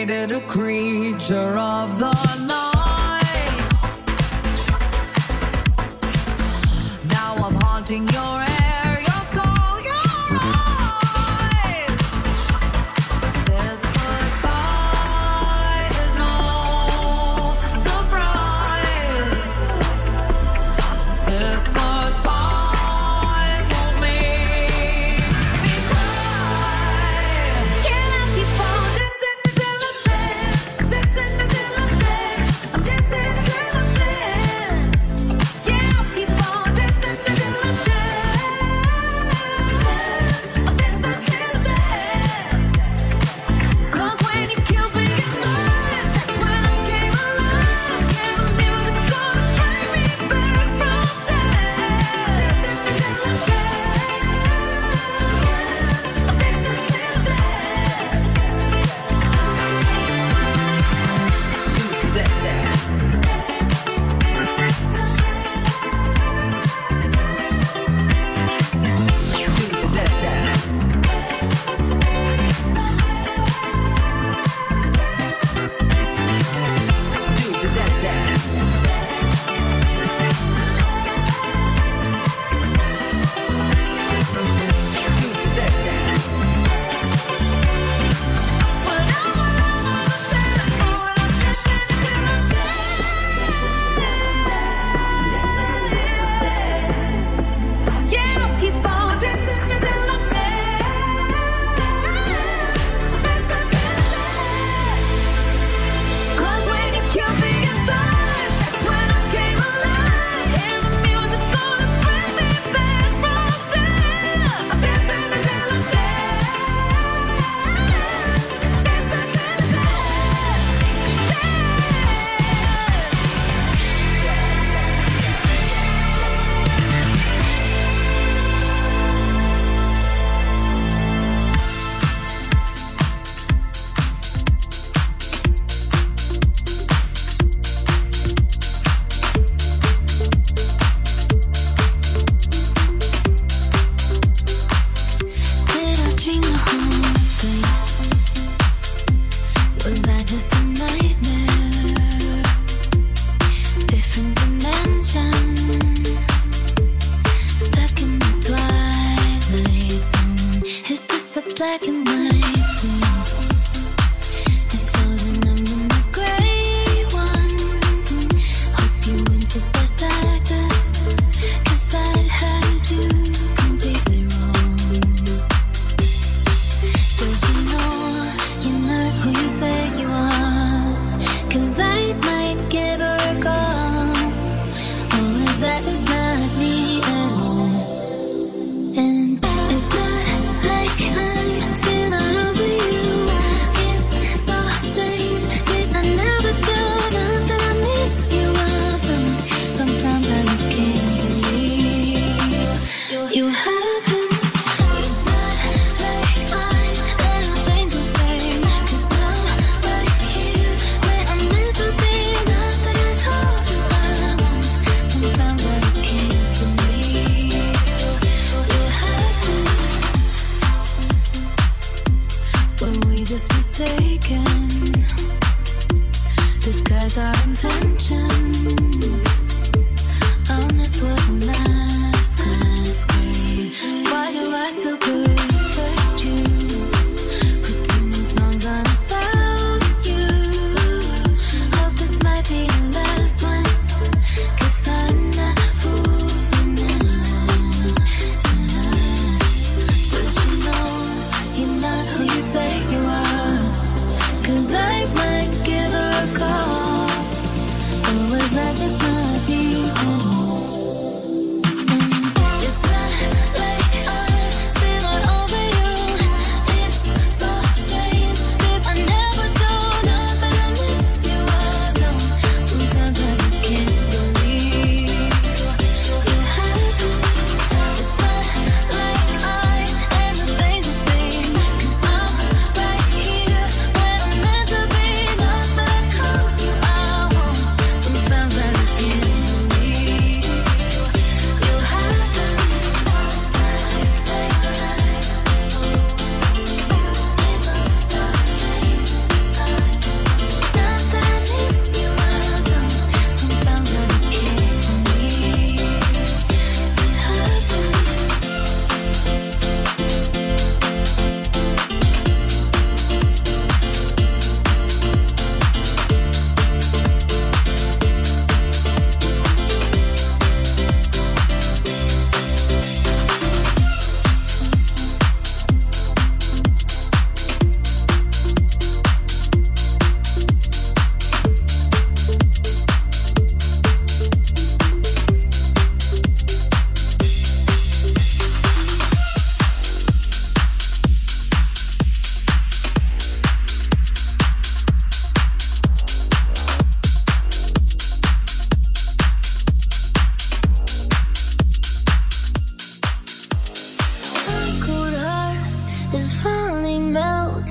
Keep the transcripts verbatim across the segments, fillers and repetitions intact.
created a creature of the night. Now I'm haunting your air, your soul, your eyes. This goodbye is no surprise. This goodbye won't make me cry. Can I keep on dancing until I'm dead? Dancing until I'm dead. I'm dancing until I'm dead. Yeah, I'll keep on dancing until I'm dead. I'm dancing until I'm dead. 'Cause when you killed me inside, that's when I came alive. Yeah, the music's gonna bring me back from death. Dancing until I'm dead. I'm dancing until I'm dead. Do the death dance. Do the death dance. Do the death dance. Do the death dance. When I'm all over the dance floor and I'm dancing until I'm dead. Yeah, I'll keep on dancing until I'm dead. Dancing until I'm dead. 'Cause when you killed me inside, that's when I came alive. Yeah, the music's gonna bring me back from death. I'm dancing until I'm dead. Dancing until I'm dead. Did I dream the whole thing? Was I just a nightmare? Different dimensions, stuck in the twilight zone. Is this a black and white film? If so, then I'm in the gray one. Hope you went the best actor, 'cause I had you completely wrong. Does you know you're not who you say you are? 'Cause I might give her a call. Or is that just not me at all? And it's not like I'm still not over you. It's so strange, 'cause I never do. Not that I miss you often. Sometimes I just can't believe you happened. It's not like I'm gonna change a thing, 'cause I'm right here where I'm meant to be. Not that I told you I won't. Sometimes I just can't believe you happened. Were we just mistaken? Disguise our intentions. Honest was a masquerade. Why do I still protect you? Putting these songs on about you. Hope this might be the last one, 'cause I'm not fooling anyone. Does you know you're not who you say you are? 'Cause I might give her a call. Or was I just not you?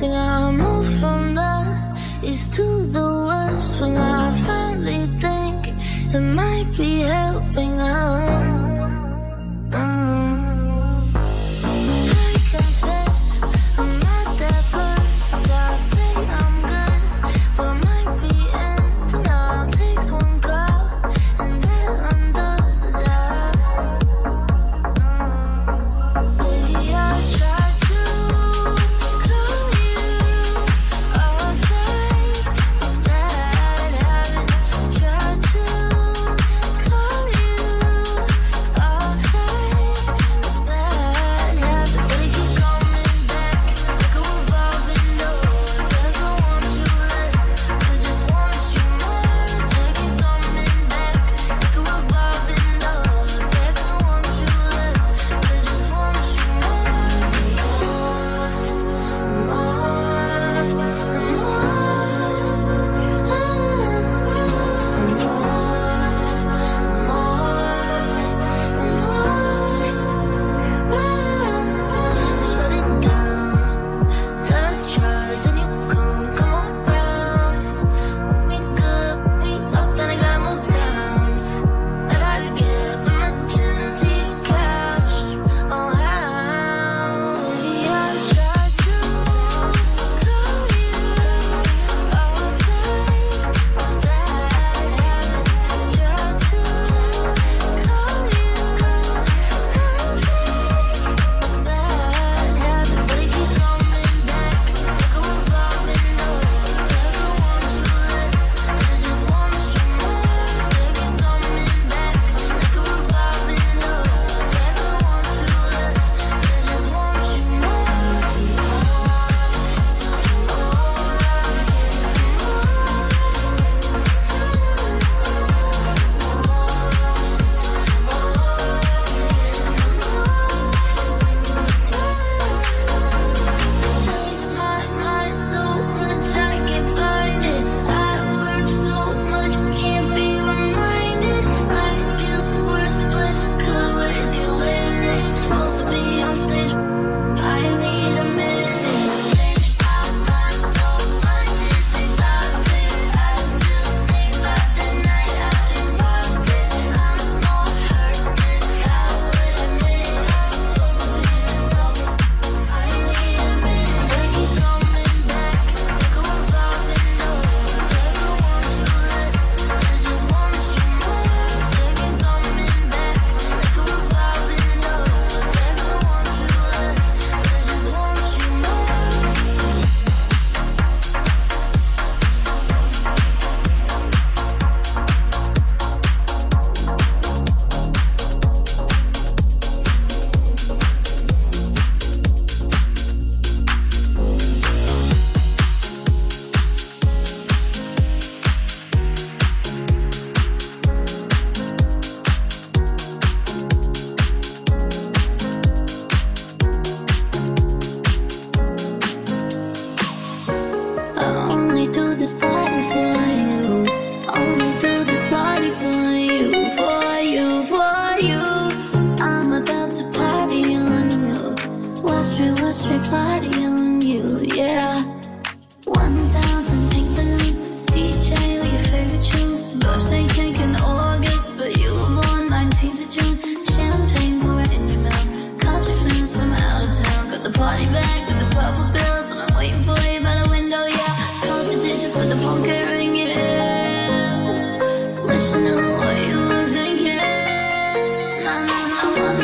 Think I moved from the east to the west when I finally think it might be helping out.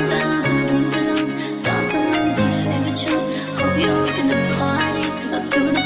Hope you're looking to party, 'cause I do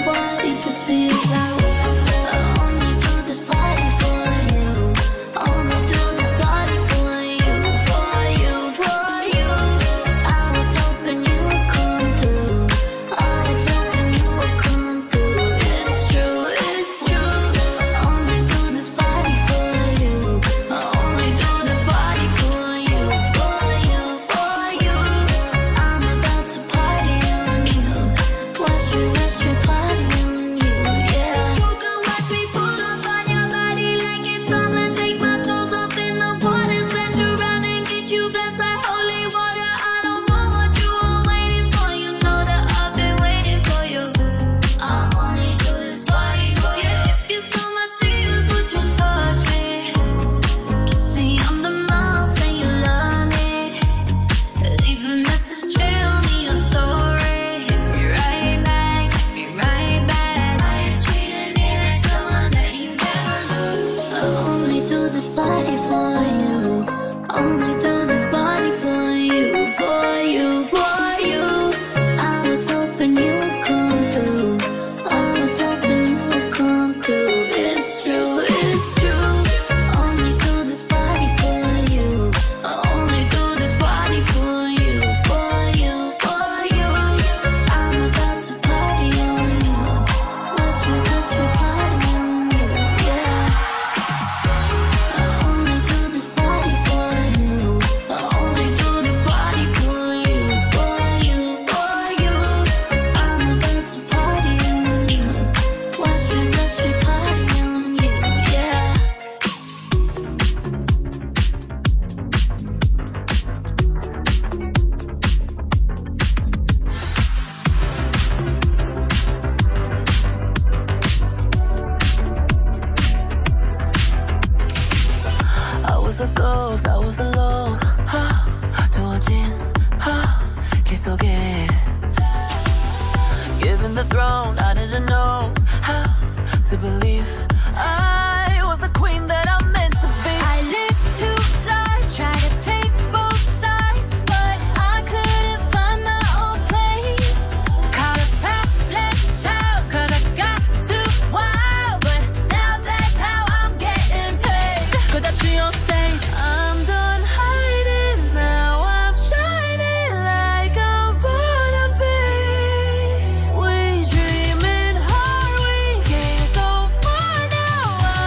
throne. I didn't know how to believe I was the queen that I'm meant to be. I lived two lives, tried to play both sides, but I couldn't find my own place. Caught a problem child, cause I got too wild, but now that's how I'm getting paid. Could that see on stage? I'm done hiding, now I'm shining like I'm born to be. We dreaming hard, we came so far, now I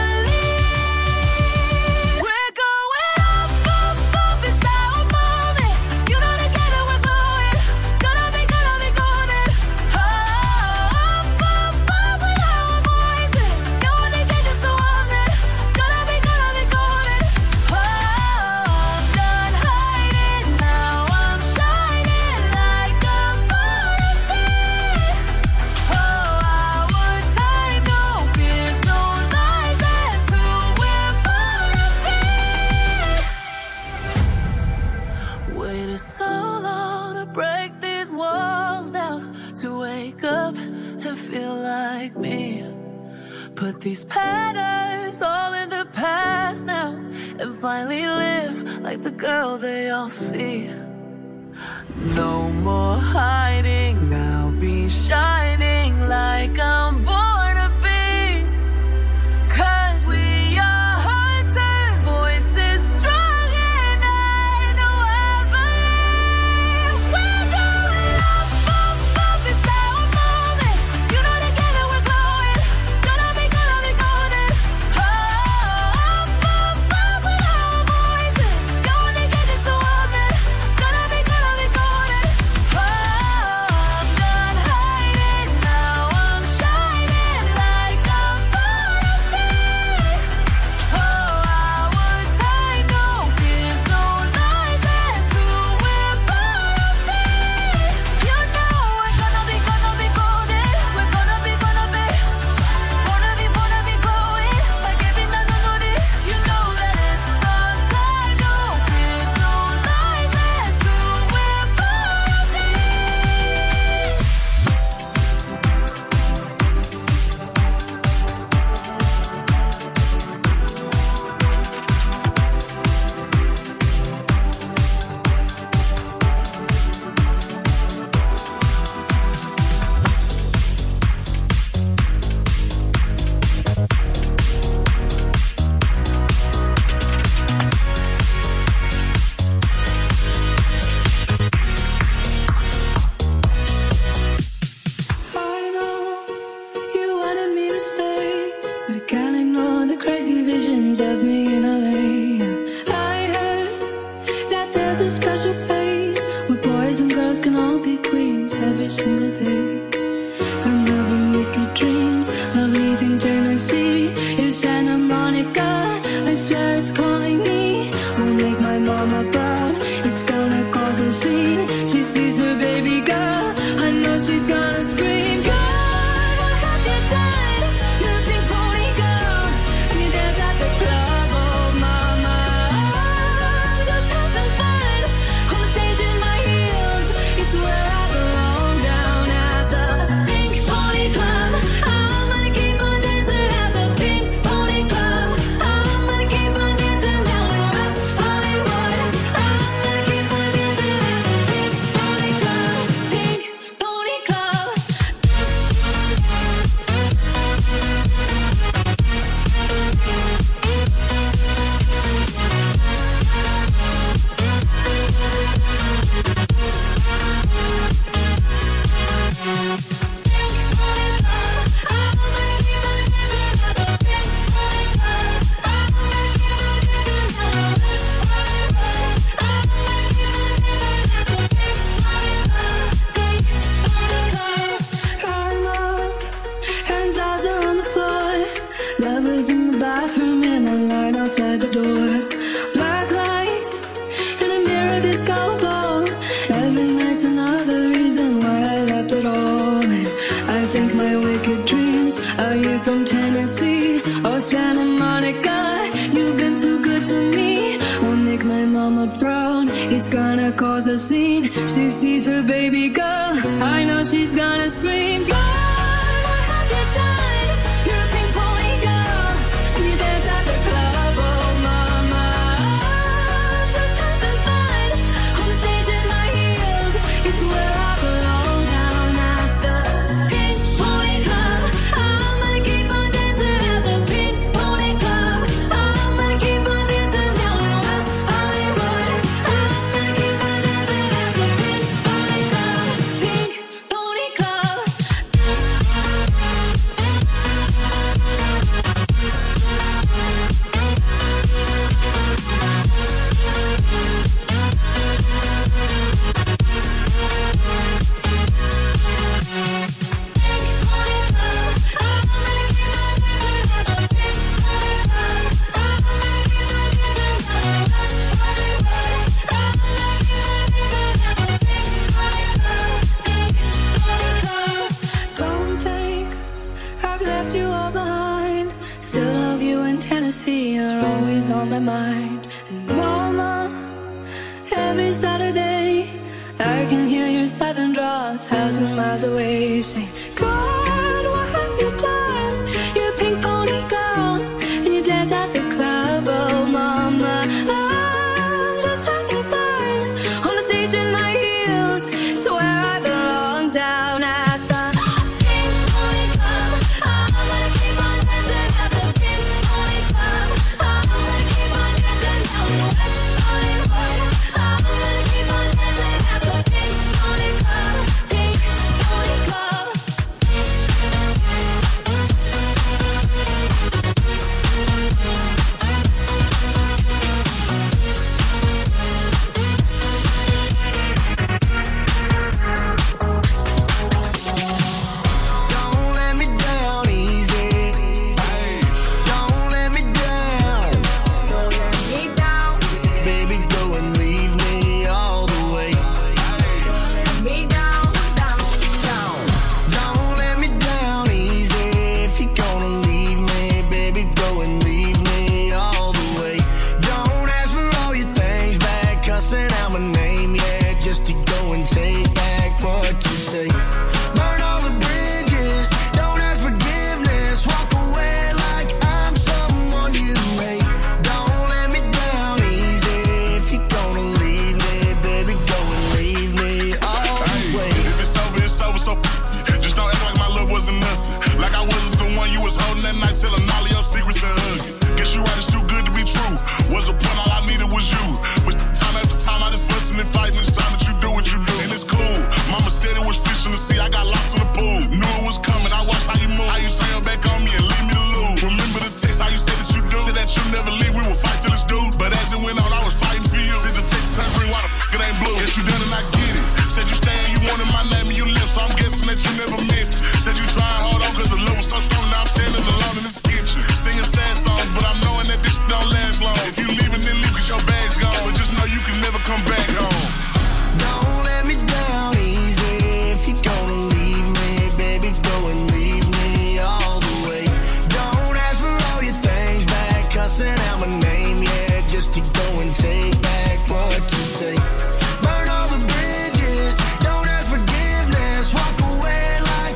believe we're going up, up, up, it's our moment. You know together we're going, gonna be, gonna be golden. Up, up, up with our voices. You only get just so often, gonna be, gonna be golden. Oh, I'm done hiding, now I'm shining like I'm born to be. Oh, our time, no fears, no lies, that's who we're born to be. Waited so long to break these walls down, to wake up and feel like me. Put these patterns all in the past now, and finally live like the girl they all see. No more hiding, now be shining like I'm born to be. Cause we are hunters, voices strong, and I know I believe we're going up, up, up, it's our moment. You know together we're glowing, gonna be, gonna be golden. Oh, up, up, up with our voices. You only get just so often, gonna be, gonna be golden. Oh, I'm done hiding, now I'm shining like I'm born to be. Oh, our time, no fears, no lies, that's who we're born to be. You know we're gonna be, gonna be golden. We're gonna be, gonna be, wanna be, wanna be glowing like every night on it. You know that it's our time, no fears, no lies, that's who we're born to be. I know you wanted me to stay, but I can't ignore the crazy visions of me in L A. I heard that there's a special place where boys and girls can all be queens every single day. I'm having wicked dreams of leaving Tennessee. If Santa Monica, I swear it's calling me. Will make my mama proud, it's gonna cause a scene. She sees her baby girl, I know she's gonna scream. God, what have you done? You're a pink pony girl, and you dance at the club. Oh mama, I'm just having fun on the stage in my heels. It's where I belong, down at the Pink Pony Club. I'm gonna keep on dancing at the Pink Pony Club. I'm gonna keep on dancing down in West Hollywood. I'm gonna keep on dancing at the Pink Pony Club. Pink Pony Club. I'm up and jaws are on the floor. Lovers in the bathroom and a line outside the door. Black lights and a mirror disco ball. Every night's another reason why I left it all. And I think my wicked dreams are here from Tennessee. Oh Santa Monica, you've been too good to me. Will make my mama proud, it's gonna cause a scene. She sees her baby girl, I know know she's gonna scream. God, what have you done? You're a pink pony girl, and you dance at the club. Oh, mama, I'm just having fun on the stage in my heels. It's where I belong, down at the Pink Pony Club. I'm gonna keep on dancing at the Pink Pony Club. I'm gonna keep on dancing down in West Hollywood. I'm gonna keep on dancing at the Pink Pony Club. Pink Pony Club. Don't think I've left you all behind. Still love you in Tennessee, you're always on my mind. And mama, every Saturday I can hear your southern drawl a thousand miles away. Say, God, what have you done? You're a pink pony girl, and you dance at the club. Oh, mama, I'm just having fun on the stage in my heels. It's where I belong, down at the Pink Pony Club. I'm gonna keep on dancing at the Pink Pony Club. I'm gonna keep on dancing down in West Hollywood. I'm gonna keep on dancing at the Pink Pony Club. Pink Pony Club. Don't let me down easy. Don't let me down. Don't let me down, Baby, go and leave me all the way. let me down, down, down. Don't let me down easy. If you're gonna leave me, baby, go and leave me all the way. Don't ask for all your things back, cussing out my name, yeah, just to go and take back what you say. Burn all the bridges, don't ask forgiveness, walk away like I'm someone you hate. Don't let me down easy. If you're gonna leave me, baby, go and leave me all the way. If it's over, it's over, so just don't act like my love wasn't nothing. Like I wasn't the one you was holding that night, telling all of your secrets and hugging. Guess you right, it's too good to be true. Was a point, all I needed was you. But time after time, I just fussing and fighting. It's time that you do what you do. And it's cool. Mama said it was fish in the sea, I got lots in the pool. Knew it was coming, I watched how you move. How you turn your back on me and leave me to lose. Remember the text, how you said that you do. Said that you never leave, we would fight till it's due. But as it went on, I was fighting for you. Said the text turn green, why the f*** it ain't blue? Guess you done and I get it. Said you stay and you wanted my name and you left, so I'm guessing that you never meant it. Said you trying hard on cause the love was so strong, now I'm standing alone in this kitchen. Singing sad songs, but I'm knowing that this don't last long. If you leaving, then leave cause your bag's gone. But just know you can never come back home. Don't let me down easy. If you're gonna leave me, baby, go and leave me all the way. Don't ask for all your things back, cussing out my name, yeah, just to go and take back what you say. Burn all the bridges, don't ask forgiveness, walk away like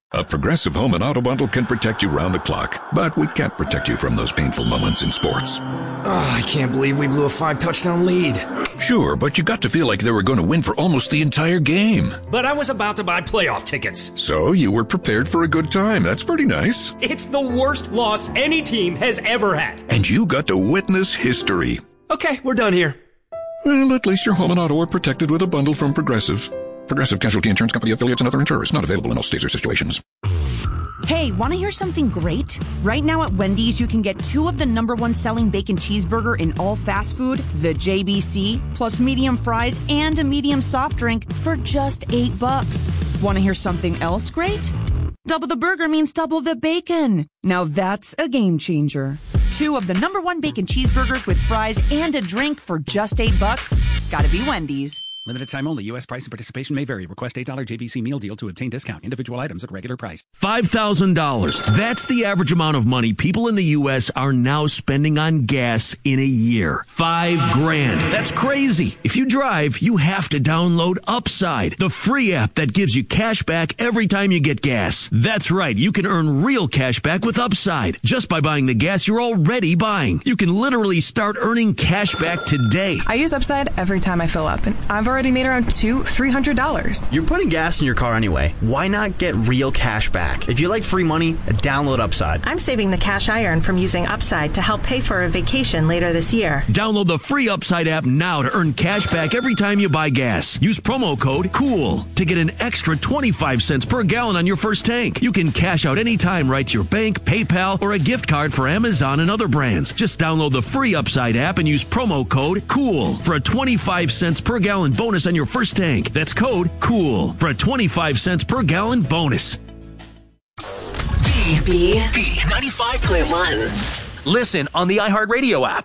A Progressive Home and Auto Bundle can protect you round the clock, but we can't protect you from those painful moments in sports. Oh, I can't believe we blew a five-touchdown lead. Sure, but you got to feel like they were going to win for almost the entire game. But I was about to buy playoff tickets. So you were prepared for a good time. That's pretty nice. It's the worst loss any team has ever had. And you got to witness history. Okay, we're done here. Well, at least your home and auto are protected with a bundle from Progressive. Progressive Casualty Insurance Company affiliates and other insurers. Not available in all states or situations. Hey, want to hear something great? Right now at Wendy's, you can get two of the number one selling bacon cheeseburger in all fast food, the J B C, plus medium fries and a medium soft drink for just eight bucks. Want to hear something else great? Double the burger means double the bacon. Now that's a game changer. Two of the number one bacon cheeseburgers with fries and a drink for just eight bucks. Gotta be Wendy's. Limited time only. U S price and participation may vary. Request eight dollars J B C meal deal to obtain discount. Individual items at regular price. five thousand dollars. That's the average amount of money people in the U S are now spending on gas in a year. Five grand. That's crazy. If you drive, you have to download Upside, the free app that gives you cash back every time you get gas. That's right. You can earn real cash back with Upside just by buying the gas you're already buying. You can literally start earning cash back today. I use Upside every time I fill up, and I've already already made around two, three hundred dollars. You're putting gas in your car anyway. Why not get real cash back? If you like free money, download Upside. I'm saving the cash I earn from using Upside to help pay for a vacation later this year. Download the free Upside app now to earn cash back every time you buy gas. Use promo code COOL to get an extra twenty-five cents per gallon on your first tank. You can cash out anytime right to your bank, PayPal, or a gift card for Amazon and other brands. Just download the free Upside app and use promo code COOL for a twenty-five cents per gallon bonus on your first tank. That's code COOL for a twenty-five cents per gallon bonus. B B B ninety-five point one. Listen on the iHeartRadio app,